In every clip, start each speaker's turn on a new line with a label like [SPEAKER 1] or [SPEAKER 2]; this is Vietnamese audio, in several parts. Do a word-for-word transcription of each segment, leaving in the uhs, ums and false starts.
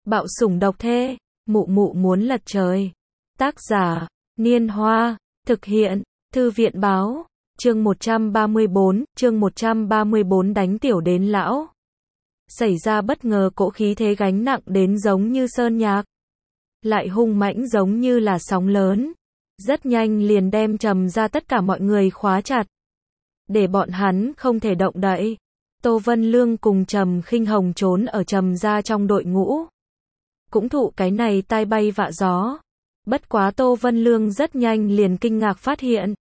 [SPEAKER 1] Bạo sủng độc thê, mụ mụ muốn lật trời. Tác giả, Niên Hoa, thực hiện, Thư viện Báo, chương một trăm ba mươi bốn, chương một trăm ba mươi bốn đánh tiểu đến lão. Xảy ra bất ngờ cỗ khí thế gánh nặng đến giống như sơn nhạc. Lại hung mãnh giống như là sóng lớn. Rất nhanh liền đem Trầm ra tất cả mọi người khóa chặt. Để bọn hắn không thể động đậy. Tô Vân Lương cùng Trầm Khinh Hồng trốn ở Trầm ra trong đội ngũ. Cũng thụ cái này tai bay vạ gió. Bất quá Tô Vân Lương rất nhanh liền kinh ngạc phát hiện.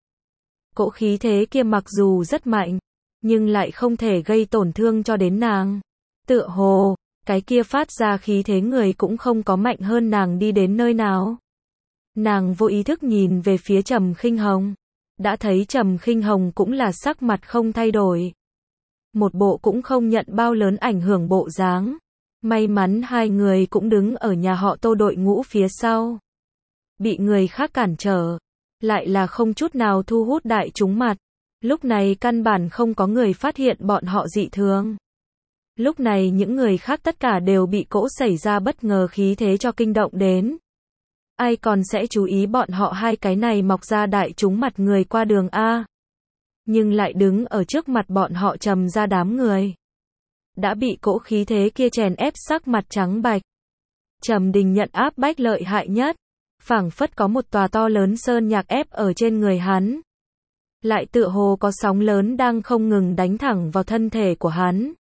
[SPEAKER 1] Cỗ khí thế kia mặc dù rất mạnh, nhưng lại không thể gây tổn thương cho đến nàng. Tựa hồ, cái kia phát ra khí thế người cũng không có mạnh hơn nàng đi đến nơi nào. Nàng vô ý thức nhìn về phía Trầm Khinh Hồng. Đã thấy Trầm Khinh Hồng cũng là sắc mặt không thay đổi. Một bộ cũng không nhận bao lớn ảnh hưởng bộ dáng. May mắn hai người cũng đứng ở nhà họ Tô đội ngũ phía sau. Bị người khác cản trở, lại là không chút nào thu hút đại chúng mặt. Lúc này căn bản không có người phát hiện bọn họ dị thường. Lúc này những người khác tất cả đều bị cỗ xảy ra bất ngờ khí thế cho kinh động đến. Ai còn sẽ chú ý bọn họ hai cái này mọc ra đại chúng mặt người qua đường A. Nhưng lại đứng ở trước mặt bọn họ Trầm ra đám người. Đã bị cỗ khí thế kia chèn ép sắc mặt trắng bạch. Trầm Đình nhận áp bách lợi hại nhất. Phảng phất có một tòa to lớn sơn nhạc ép ở trên người hắn. Lại tựa hồ có sóng lớn đang không ngừng đánh thẳng vào thân thể của hắn.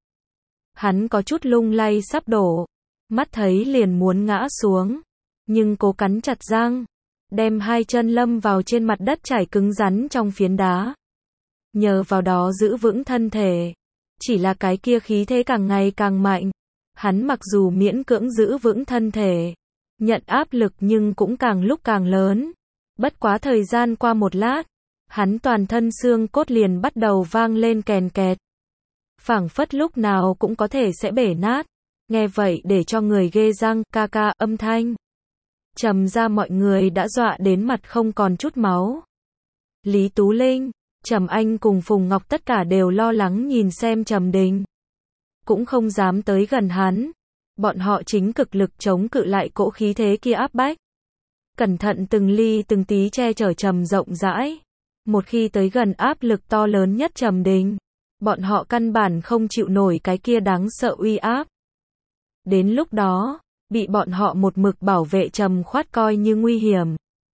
[SPEAKER 1] Hắn có chút lung lay sắp đổ. Mắt thấy liền muốn ngã xuống. Nhưng cố cắn chặt răng. Đem hai chân lâm vào trên mặt đất trải cứng rắn trong phiến đá. Nhờ vào đó giữ vững thân thể. Chỉ là cái kia khí thế càng ngày càng mạnh. Hắn mặc dù miễn cưỡng giữ vững thân thể. Nhận áp lực nhưng cũng càng lúc càng lớn. Bất quá thời gian qua một lát. Hắn toàn thân xương cốt liền bắt đầu vang lên kèn kẹt. Phảng phất lúc nào cũng có thể sẽ bể nát. Nghe vậy để cho người ghê răng, ca ca âm thanh. Trầm ra mọi người đã dọa đến mặt không còn chút máu. Lý Tú Linh, Trầm Anh cùng Phùng Ngọc tất cả đều lo lắng nhìn xem Trầm Đình. Cũng không dám tới gần hắn. Bọn họ chính cực lực chống cự lại cỗ khí thế kia áp bách. Cẩn thận từng ly từng tí che chở Trầm rộng rãi. Một khi tới gần áp lực to lớn nhất Trầm Đình, bọn họ căn bản không chịu nổi cái kia đáng sợ uy áp. Đến lúc đó, bị bọn họ một mực bảo vệ Trầm Khoát coi như nguy hiểm.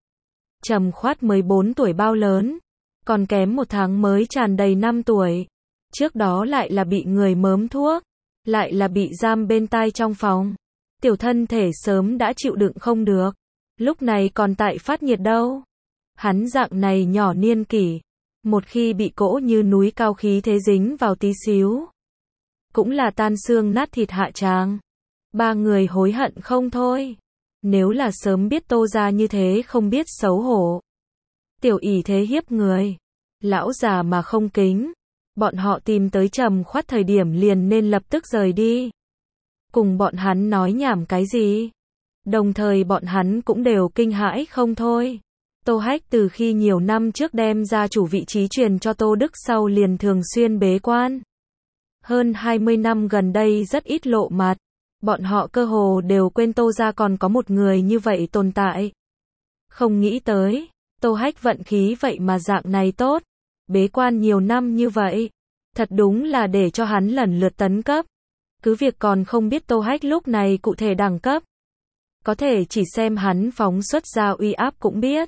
[SPEAKER 1] Trầm Khoát mới bốn tuổi bao lớn, còn kém một tháng mới tràn đầy năm tuổi. Trước đó lại là bị người mớm thuốc, lại là bị giam bên tai trong phòng. Tiểu thân thể sớm đã chịu đựng không được, lúc này còn tại phát nhiệt đâu. Hắn dạng này nhỏ niên kỷ, một khi bị cỗ như núi cao khí thế dính vào tí xíu, cũng là tan xương nát thịt hạ tràng. Ba người hối hận không thôi. Nếu là sớm biết Tô ra như thế không biết xấu hổ. Tiểu ỷ thế hiếp người. Lão già mà không kính. Bọn họ tìm tới Trầm Khoát thời điểm liền nên lập tức rời đi. Cùng bọn hắn nói nhảm cái gì. Đồng thời bọn hắn cũng đều kinh hãi không thôi. Tô Hách từ khi nhiều năm trước đem ra chủ vị trí truyền cho Tô Đức sau liền thường xuyên bế quan. Hơn hai mươi năm gần đây rất ít lộ mặt. Bọn họ cơ hồ đều quên Tô ra còn có một người như vậy tồn tại. Không nghĩ tới, Tô Hách vận khí vậy mà dạng này tốt. Bế quan nhiều năm như vậy. Thật đúng là để cho hắn lần lượt tấn cấp. Cứ việc còn không biết Tô Hách lúc này cụ thể đẳng cấp. Có thể chỉ xem hắn phóng xuất ra uy áp cũng biết.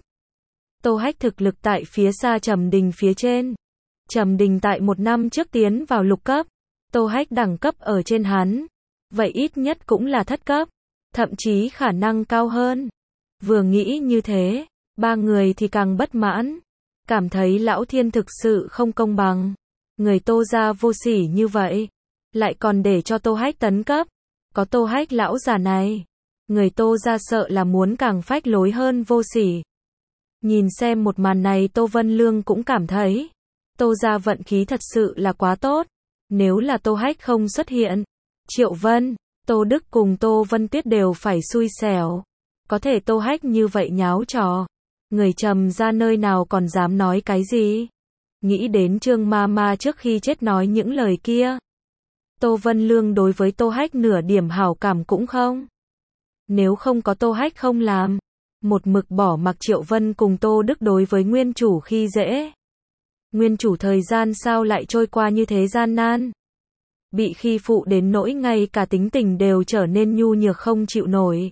[SPEAKER 1] Tô Hách thực lực tại phía xa Trầm Đình phía trên. Trầm Đình tại một năm trước tiến vào lục cấp. Tô Hách đẳng cấp ở trên hắn. Vậy ít nhất cũng là thất cấp. Thậm chí khả năng cao hơn. Vừa nghĩ như thế, ba người thì càng bất mãn. Cảm thấy lão thiên thực sự không công bằng. Người Tô ra vô sỉ như vậy. Lại còn để cho Tô Hách tấn cấp. Có Tô Hách lão già này. Người Tô ra sợ là muốn càng phách lối hơn vô sỉ. Nhìn xem một màn này Tô Vân Lương cũng cảm thấy. Tô ra vận khí thật sự là quá tốt. Nếu là Tô Hách không xuất hiện. Triệu Vân, Tô Đức cùng Tô Vân Tuyết đều phải xui xẻo. Có thể Tô Hách như vậy nháo trò. Người Trầm ra nơi nào còn dám nói cái gì. Nghĩ đến Trương ma ma trước khi chết nói những lời kia. Tô Vân Lương đối với Tô Hách nửa điểm hảo cảm cũng không. Nếu không có Tô Hách không làm, một mực bỏ mặc Triệu Vân cùng Tô Đức đối với nguyên chủ khi dễ. Nguyên chủ thời gian sao lại trôi qua như thế gian nan. Bị khi phụ đến nỗi ngay cả tính tình đều trở nên nhu nhược không chịu nổi.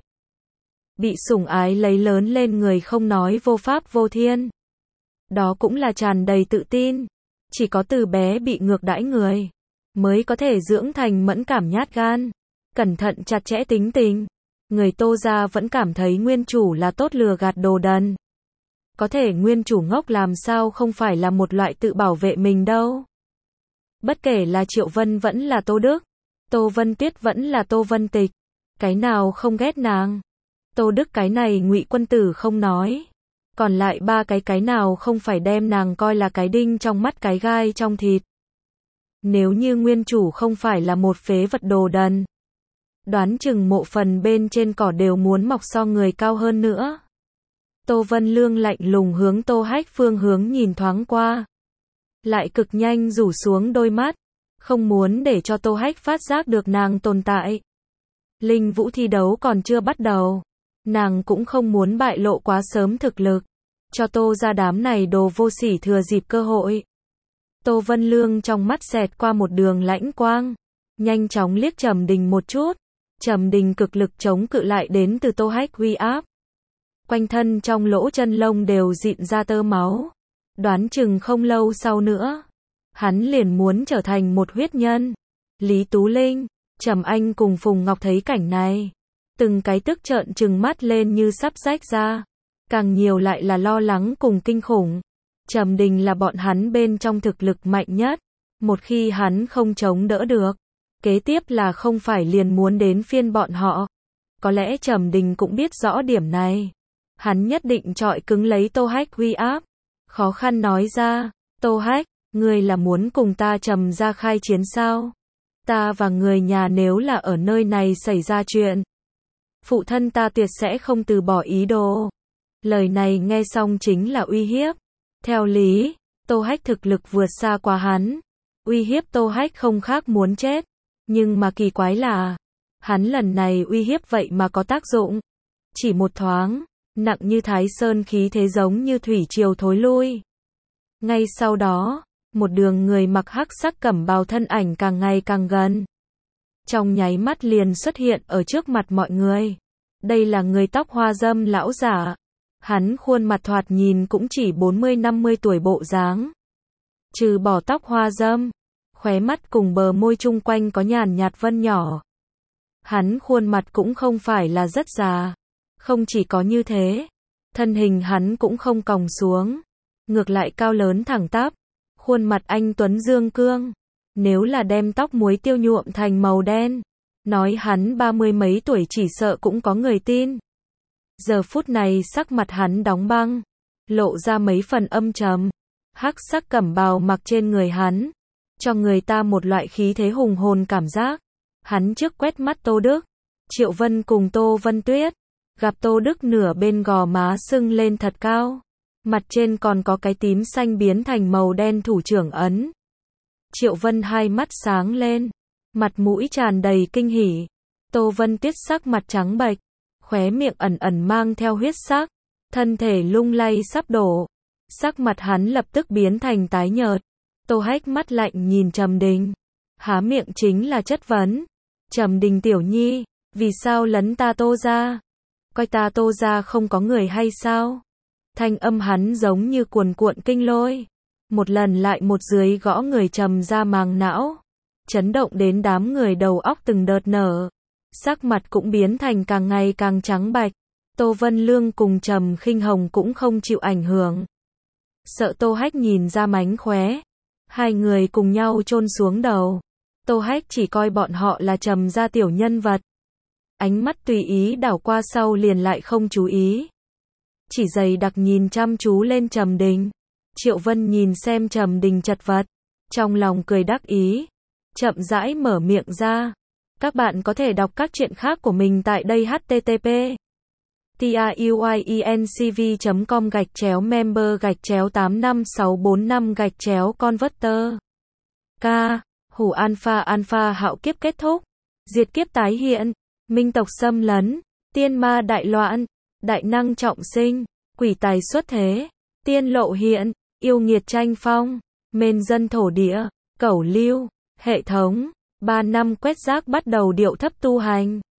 [SPEAKER 1] Bị sủng ái lấy lớn lên người không nói vô pháp vô thiên. Đó cũng là tràn đầy tự tin. Chỉ có từ bé bị ngược đãi người, mới có thể dưỡng thành mẫn cảm nhát gan, cẩn thận chặt chẽ tính tình. Người Tô gia vẫn cảm thấy nguyên chủ là tốt lừa gạt đồ đần. Có thể nguyên chủ ngốc làm sao không phải là một loại tự bảo vệ mình đâu. Bất kể là Triệu Vân vẫn là Tô Đức, Tô Vân Tuyết vẫn là Tô Vân Tịch, cái nào không ghét nàng. Tô Đức cái này Ngụy Quân Tử không nói, còn lại ba cái cái nào không phải đem nàng coi là cái đinh trong mắt cái gai trong thịt. Nếu như nguyên chủ không phải là một phế vật đồ đần, đoán chừng mộ phần bên trên cỏ đều muốn mọc so người cao hơn nữa. Tô Vân Lương lạnh lùng hướng Tô Hách phương hướng nhìn thoáng qua, lại cực nhanh rủ xuống đôi mắt, không muốn để cho Tô Hách phát giác được nàng tồn tại. Linh vũ thi đấu còn chưa bắt đầu, nàng cũng không muốn bại lộ quá sớm thực lực, cho Tô gia đám này đồ vô sỉ thừa dịp cơ hội. Tô Vân Lương trong mắt xẹt qua một đường lãnh quang, nhanh chóng liếc Trầm Đình một chút. Trầm Đình cực lực chống cự lại đến từ Tô Hách uy áp. Quanh thân trong lỗ chân lông đều dịn ra tơ máu. Đoán chừng không lâu sau nữa, hắn liền muốn trở thành một huyết nhân. Lý Tú Linh, Trầm Anh cùng Phùng Ngọc thấy cảnh này, từng cái tức trợn trừng mắt lên như sắp rách ra. Càng nhiều lại là lo lắng cùng kinh khủng. Trầm Đình là bọn hắn bên trong thực lực mạnh nhất. Một khi hắn không chống đỡ được, kế tiếp là không phải liền muốn đến phiên bọn họ. Có lẽ Trầm Đình cũng biết rõ điểm này. Hắn nhất định trọi cứng lấy Tô Hách uy áp. Khó khăn nói ra, Tô Hách, ngươi là muốn cùng ta Trầm gia khai chiến sao? Ta và người nhà nếu là ở nơi này xảy ra chuyện, phụ thân ta tuyệt sẽ không từ bỏ ý đồ. Lời này nghe xong chính là uy hiếp. Theo lý, Tô Hách thực lực vượt xa qua hắn. Uy hiếp Tô Hách không khác muốn chết. Nhưng mà kỳ quái là, hắn lần này uy hiếp vậy mà có tác dụng. Chỉ một thoáng, nặng như Thái Sơn khí thế giống như thủy triều thối lui. Ngay sau đó, một đường người mặc hắc sắc cẩm bào thân ảnh càng ngày càng gần. Trong nháy mắt liền xuất hiện ở trước mặt mọi người. Đây là người tóc hoa râm lão giả. Hắn khuôn mặt thoạt nhìn cũng chỉ bốn mươi năm mươi tuổi bộ dáng. Trừ bỏ tóc hoa râm, khóe mắt cùng bờ môi chung quanh có nhàn nhạt vân nhỏ. Hắn khuôn mặt cũng không phải là rất già. Không chỉ có như thế, thân hình hắn cũng không còng xuống, ngược lại cao lớn thẳng tắp. Khuôn mặt anh tuấn dương cương. Nếu là đem tóc muối tiêu nhuộm thành màu đen, nói hắn ba mươi mấy tuổi chỉ sợ cũng có người tin. Giờ phút này sắc mặt hắn đóng băng, lộ ra mấy phần âm trầm. Hắc sắc cẩm bào mặc trên người hắn, cho người ta một loại khí thế hùng hồn cảm giác. Hắn trước quét mắt Tô Đức, Triệu Vân cùng Tô Vân Tuyết, gặp Tô Đức nửa bên gò má sưng lên thật cao, mặt trên còn có cái tím xanh biến thành màu đen thủ trưởng ấn. Triệu Vân hai mắt sáng lên, mặt mũi tràn đầy kinh hỉ. Tô Vân Tuyết sắc mặt trắng bệch, khóe miệng ẩn ẩn mang theo huyết sắc, thân thể lung lay sắp đổ. Sắc mặt hắn lập tức biến thành tái nhợt. Tô Hách mắt lạnh nhìn Trầm Đình, há miệng chính là chất vấn. Trầm Đình tiểu nhi, vì sao lấn ta Tô gia? Coi ta Tô gia không có người hay sao? Thanh âm hắn giống như cuồn cuộn kinh lôi, một lần lại một dưới gõ người Trầm gia màng não, chấn động đến đám người đầu óc từng đợt nở. Sắc mặt cũng biến thành càng ngày càng trắng bạch. Tô Vân Lương cùng Trầm Khinh Hồng cũng không chịu ảnh hưởng. Sợ Tô Hách nhìn ra mánh khóe, hai người cùng nhau chôn xuống đầu. Tô Hách chỉ coi bọn họ là Trầm gia tiểu nhân vật. Ánh mắt tùy ý đảo qua sau liền lại không chú ý. Chỉ dày đặc nhìn chăm chú lên Trầm Đình. Triệu Vân nhìn xem Trầm Đình chật vật, trong lòng cười đắc ý, chậm rãi mở miệng ra. Các bạn có thể đọc các truyện khác của mình tại đây h t t p truyencv chấm com gạch chéo member gạch chéo tám năm sáu bốn năm gạch chéo converter. K. Hủ Alpha Alpha hạo kiếp kết thúc. Diệt kiếp tái hiện. Minh tộc xâm lấn. tiên ma đại loạn, đại năng trọng sinh, quỷ tài xuất thế, tiên lộ hiện, yêu nghiệt tranh phong, mên dân thổ địa, cẩu lưu, hệ thống, ba năm quét rác bắt đầu điệu thấp tu hành.